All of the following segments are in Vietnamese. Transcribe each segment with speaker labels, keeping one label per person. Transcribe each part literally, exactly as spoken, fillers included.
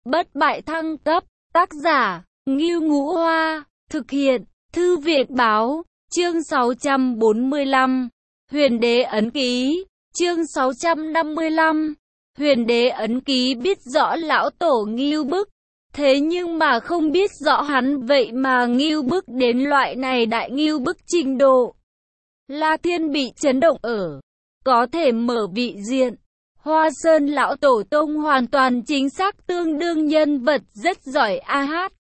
Speaker 1: bất bại thăng cấp, tác giả, Ngưu Ngũ Hoa, thực hiện, Thư viện Báo, chương sáu trăm bốn mươi lăm, Huyền Đế ấn ký, chương sáu trăm năm mươi lăm, Huyền Đế ấn ký biết rõ lão tổ ngưu bức, thế nhưng mà không biết rõ hắn vậy mà ngưu bức đến loại này đại ngưu bức trình độ. La Thiên bị chấn động ở, có thể mở vị diện. Hoa Sơn lão tổ tông hoàn toàn chính xác tương đương nhân vật rất giỏi a hát.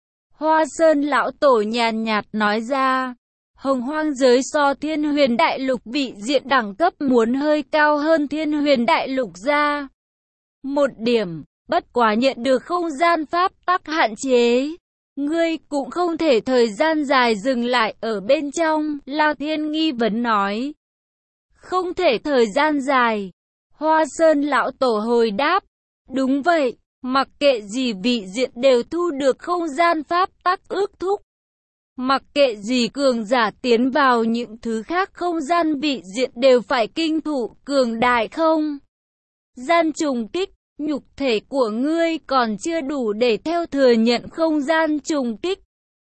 Speaker 1: Hoa Sơn lão tổ nhàn nhạt nói ra, Hồng Hoang giới so Thiên Huyền Đại Lục vị diện đẳng cấp muốn hơi cao hơn Thiên Huyền Đại Lục ra. Một điểm, bất quá nhận được không gian pháp tắc hạn chế. Ngươi cũng không thể thời gian dài dừng lại ở bên trong, La Thiên nghi vấn nói. Không thể thời gian dài. Hoa Sơn lão tổ hồi đáp, đúng vậy, mặc kệ gì vị diện đều thu được không gian pháp tắc ước thúc. Mặc kệ gì cường giả tiến vào những thứ khác không gian vị diện đều phải kinh thụ cường đại không. Gian trùng kích, nhục thể của ngươi còn chưa đủ để theo thừa nhận không gian trùng kích.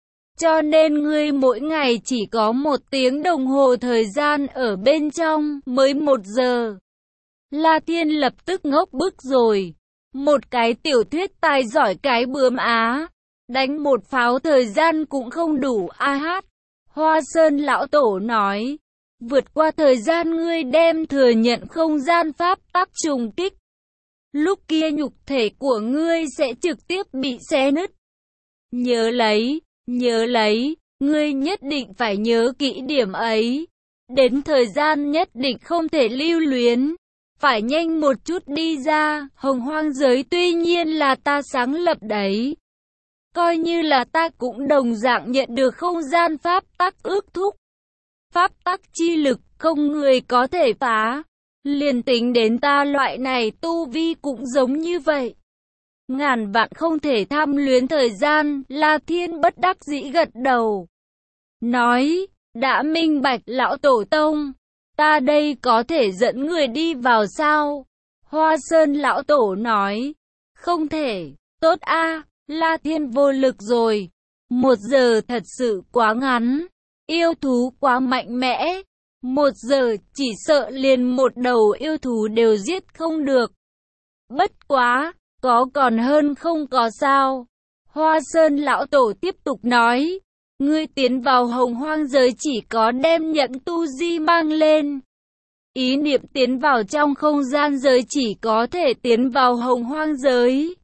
Speaker 1: Cho nên ngươi mỗi ngày chỉ có một tiếng đồng hồ thời gian ở bên trong, mới một giờ. La Thiên lập tức ngốc bức rồi. Một cái tiểu thuyết tài giỏi cái bướm á. Đánh một pháo thời gian cũng không đủ a hát. Hoa Sơn lão tổ nói. Vượt qua thời gian ngươi đem thừa nhận không gian pháp tắc trùng kích. Lúc kia nhục thể của ngươi sẽ trực tiếp bị xé nứt. Nhớ lấy, nhớ lấy, ngươi nhất định phải nhớ kỹ điểm ấy. Đến thời gian nhất định không thể lưu luyến. Phải nhanh một chút đi ra, Hồng Hoang giới tuy nhiên là ta sáng lập đấy. Coi như là ta cũng đồng dạng nhận được không gian pháp tắc ước thúc. Pháp tắc chi lực không người có thể phá. Liền tính đến ta loại này tu vi cũng giống như vậy. Ngàn vạn không thể tham luyến thời gian, La Thiên bất đắc dĩ gật đầu. Nói, đã minh bạch lão tổ tông. Ta đây có thể dẫn người đi vào sao? Hoa Sơn lão tổ nói. Không thể, tốt a, La Thiên vô lực rồi. Một giờ thật sự quá ngắn. Yêu thú quá mạnh mẽ. Một giờ chỉ sợ liền một đầu yêu thú đều giết không được. Bất quá, có còn hơn không có sao. Hoa Sơn lão tổ tiếp tục nói. Ngươi tiến vào Hồng Hoang giới chỉ có đem nhẫn tu di mang lên. Ý niệm tiến vào trong không gian giới chỉ có thể tiến vào Hồng Hoang giới.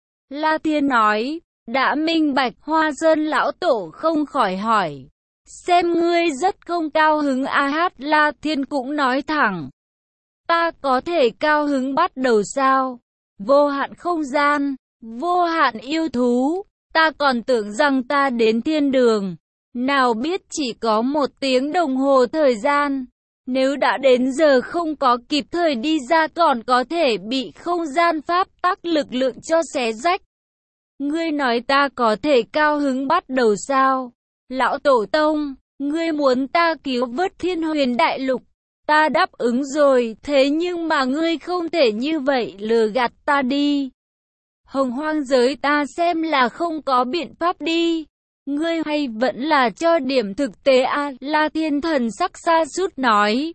Speaker 1: La Thiên nói, đã minh bạch. Hoa Sơn lão tổ không khỏi hỏi. Xem ngươi rất không cao hứng a hát. La Thiên cũng nói thẳng. Ta có thể cao hứng bắt đầu sao? Vô hạn không gian, vô hạn yêu thú. Ta còn tưởng rằng ta đến thiên đường. Nào biết chỉ có một tiếng đồng hồ thời gian. Nếu đã đến giờ không có kịp thời đi ra còn có thể bị không gian pháp tắc lực lượng cho xé rách. Ngươi nói ta có thể cao hứng bắt đầu sao? Lão tổ tông, ngươi muốn ta cứu vớt Thiên Huyền Đại Lục. Ta đáp ứng rồi, thế nhưng mà ngươi không thể như vậy lừa gạt ta đi. Hồng Hoang giới ta xem là không có biện pháp đi. Ngươi hay vẫn là cho điểm thực tế à? La Thiên thần sắc xa sút nói.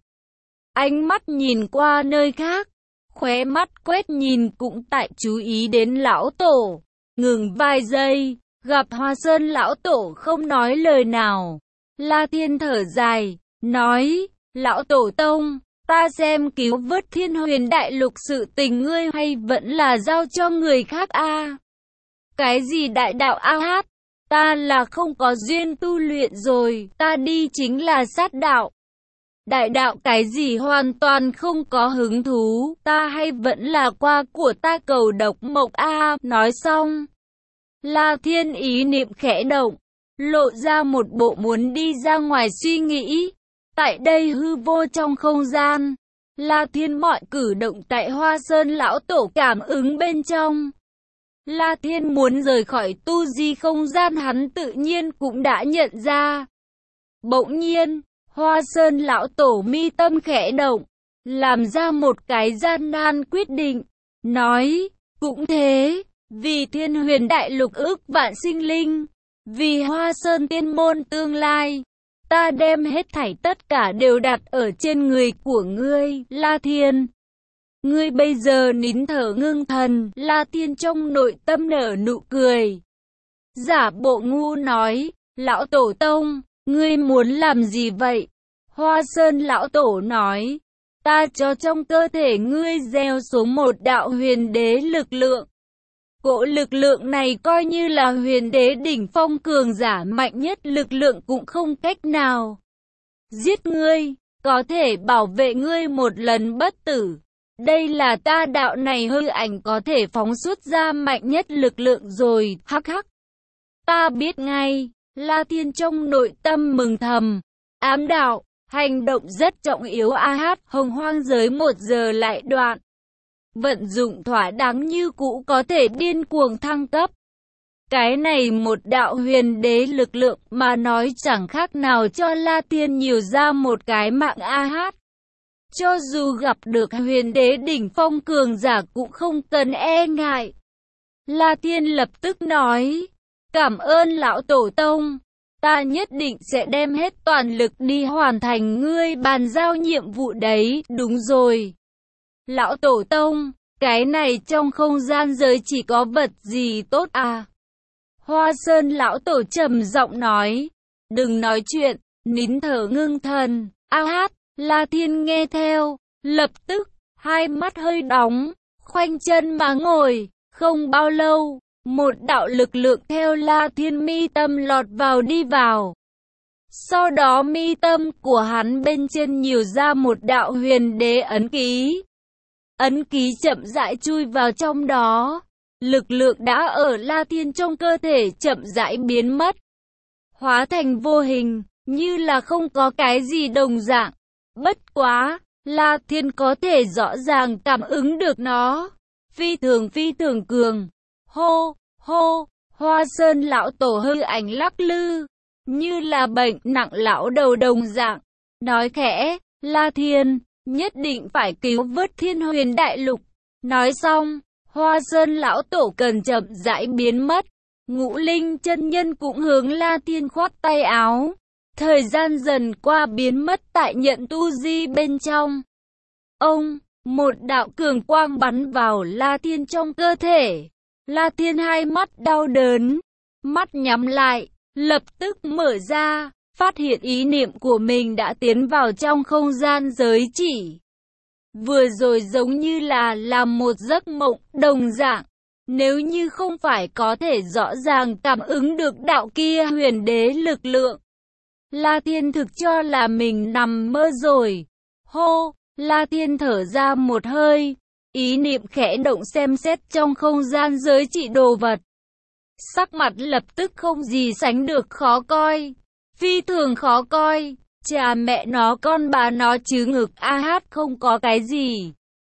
Speaker 1: Ánh mắt nhìn qua nơi khác, khóe mắt quét nhìn cũng tại chú ý đến lão tổ. Ngừng vài giây, gặp Hoa Sơn lão tổ không nói lời nào. La Thiên thở dài, nói, lão tổ tông, ta xem cứu vớt Thiên Huyền Đại Lục sự tình ngươi hay vẫn là giao cho người khác a à? Cái gì đại đạo a hát? Ta là không có duyên tu luyện rồi, ta đi chính là sát đạo. Đại đạo cái gì hoàn toàn không có hứng thú, ta hay vẫn là qua của ta cầu độc mộc a. Nói xong, La Thiên ý niệm khẽ động, lộ ra một bộ muốn đi ra ngoài suy nghĩ. Tại đây hư vô trong không gian, La Thiên mọi cử động tại Hoa Sơn lão tổ cảm ứng bên trong. La Thiên muốn rời khỏi tu di không gian hắn tự nhiên cũng đã nhận ra. Bỗng nhiên, Hoa Sơn lão tổ mi tâm khẽ động, làm ra một cái gian nan quyết định, nói, cũng thế, vì Thiên Huyền Đại Lục ước vạn sinh linh, vì Hoa Sơn Tiên Môn tương lai. Ta đem hết thảy tất cả đều đặt ở trên người của ngươi, La Thiên. Ngươi bây giờ nín thở ngưng thần, La Thiên trong nội tâm nở nụ cười. Giả bộ ngu nói, lão tổ tông, ngươi muốn làm gì vậy? Hoa Sơn lão tổ nói, ta cho trong cơ thể ngươi gieo xuống một đạo huyền đế lực lượng. Cỗ lực lượng này coi như là huyền đế đỉnh phong cường giả mạnh nhất lực lượng cũng không cách nào giết ngươi, có thể bảo vệ ngươi một lần bất tử. Đây là ta đạo này hư ảnh có thể phóng xuất ra mạnh nhất lực lượng rồi, hắc hắc. Ta biết ngay, La Thiên trong nội tâm mừng thầm, ám đạo, hành động rất trọng yếu a hát, hồng hoang giới một giờ lại đoạn. Vận dụng thỏa đáng như cũ có thể điên cuồng thăng cấp. Cái này một đạo huyền đế lực lượng mà nói chẳng khác nào cho La Thiên nhiều ra một cái mạng a hát. Cho dù gặp được huyền đế đỉnh phong cường giả cũng không cần e ngại. La Thiên lập tức nói, cảm ơn lão tổ tông, ta nhất định sẽ đem hết toàn lực đi hoàn thành ngươi bàn giao nhiệm vụ đấy, đúng rồi. Lão tổ tông, cái này trong không gian giới chỉ có vật gì tốt à? Hoa Sơn lão tổ trầm giọng nói, đừng nói chuyện, nín thở ngưng thần, a hát, La Thiên nghe theo, lập tức, hai mắt hơi đóng, khoanh chân mà ngồi, không bao lâu, một đạo lực lượng theo La Thiên mi tâm lọt vào đi vào. Sau đó mi tâm của hắn bên trên nhiều ra một đạo huyền đế ấn ký. Ấn ký chậm rãi chui vào trong đó. Lực lượng đã ở La Thiên trong cơ thể chậm rãi biến mất. Hóa thành vô hình, như là không có cái gì đồng dạng. Bất quá, La Thiên có thể rõ ràng cảm ứng được nó. Phi thường phi thường cường. Hô, hô, Hoa Sơn lão tổ hư ảnh lắc lư. Như là bệnh nặng lão đầu đồng dạng. Nói khẽ, La Thiên, nhất định phải cứu vớt Thiên Huyền Đại Lục. Nói xong, Hoa Sơn lão tổ cần chậm rãi biến mất. Ngũ Linh chân nhân cũng hướng La Thiên khoát tay áo. Thời gian dần qua biến mất tại nhận tu di bên trong. Ông, một đạo cường quang bắn vào La Thiên trong cơ thể. La Thiên hai mắt đau đớn, mắt nhắm lại, lập tức mở ra, phát hiện ý niệm của mình đã tiến vào trong không gian giới chỉ. Vừa rồi giống như là làm một giấc mộng đồng dạng. Nếu như không phải có thể rõ ràng cảm ứng được đạo kia huyền đế lực lượng, La Thiên thực cho là mình nằm mơ rồi. Hô, La Thiên thở ra một hơi, ý niệm khẽ động xem xét trong không gian giới trị đồ vật. Sắc mặt lập tức không gì sánh được khó coi, phi thường khó coi. Cha mẹ nó con bà nó chứ ngực a hát không có cái gì.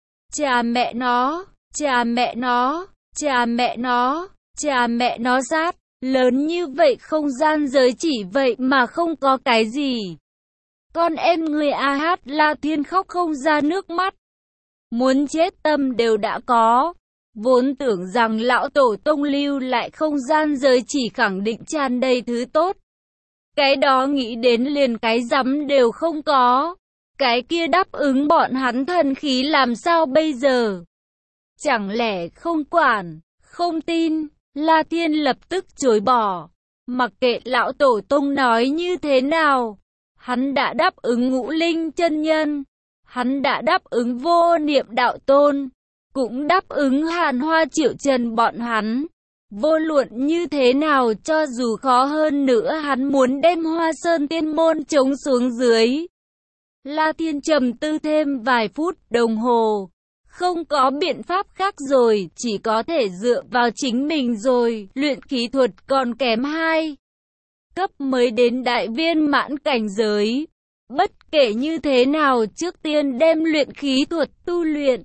Speaker 1: Cha mẹ nó, cha mẹ nó, cha mẹ nó, cha mẹ nó sát. Lớn như vậy không gian giới chỉ vậy mà không có cái gì. Con em người a hát La Thiên khóc không ra nước mắt. Muốn chết tâm đều đã có. Vốn tưởng rằng lão tổ tông lưu lại không gian giới chỉ khẳng định tràn đầy thứ tốt. Cái đó nghĩ đến liền cái rắm đều không có. Cái kia đáp ứng bọn hắn thần khí làm sao bây giờ? Chẳng lẽ không quản, không tin? La Thiên lập tức chối bỏ. Mặc kệ lão tổ tông nói như thế nào, hắn đã đáp ứng Ngũ Linh chân nhân, hắn đã đáp ứng Vô Niệm đạo tôn, cũng đáp ứng Hàn Hoa Triệu Trần bọn hắn. Vô luận như thế nào cho dù khó hơn nữa hắn muốn đem Hoa Sơn Tiên Môn chống xuống dưới. La Thiên trầm tư thêm vài phút đồng hồ. Không có biện pháp khác rồi, chỉ có thể dựa vào chính mình rồi, luyện khí thuật còn kém hai cấp mới đến đại viên mãn cảnh giới. Bất kể như thế nào trước tiên đem luyện khí thuật tu luyện.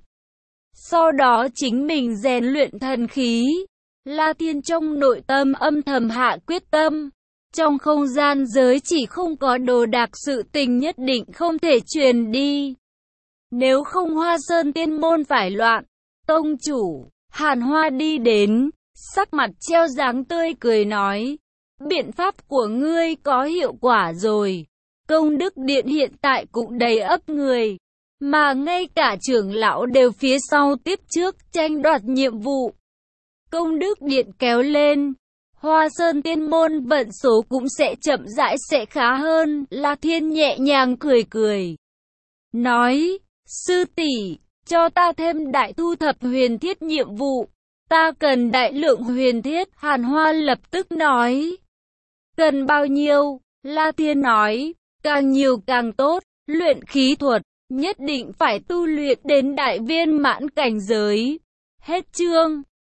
Speaker 1: Sau đó chính mình rèn luyện thần khí. La Thiên trong nội tâm âm thầm hạ quyết tâm. Trong không gian giới chỉ không có đồ đạc sự tình nhất định không thể truyền đi. Nếu không Hoa Sơn Tiên Môn phải loạn. Tông chủ, Hàn Hoa đi đến, sắc mặt treo dáng tươi cười nói, biện pháp của ngươi có hiệu quả rồi. Công đức điện hiện tại cũng đầy ắp người, mà ngay cả trưởng lão đều phía sau tiếp trước tranh đoạt nhiệm vụ. Công đức điện kéo lên, Hoa Sơn tiên môn vận số cũng sẽ chậm rãi sẽ khá hơn. La Thiên nhẹ nhàng cười cười, nói, sư tỷ, cho ta thêm đại thu thập huyền thiết nhiệm vụ. Ta cần đại lượng huyền thiết. Hàn Hoa lập tức nói, cần bao nhiêu? La Thiên nói, càng nhiều càng tốt. Luyện khí thuật, nhất định phải tu luyện đến đại viên mãn cảnh giới. Hết chương.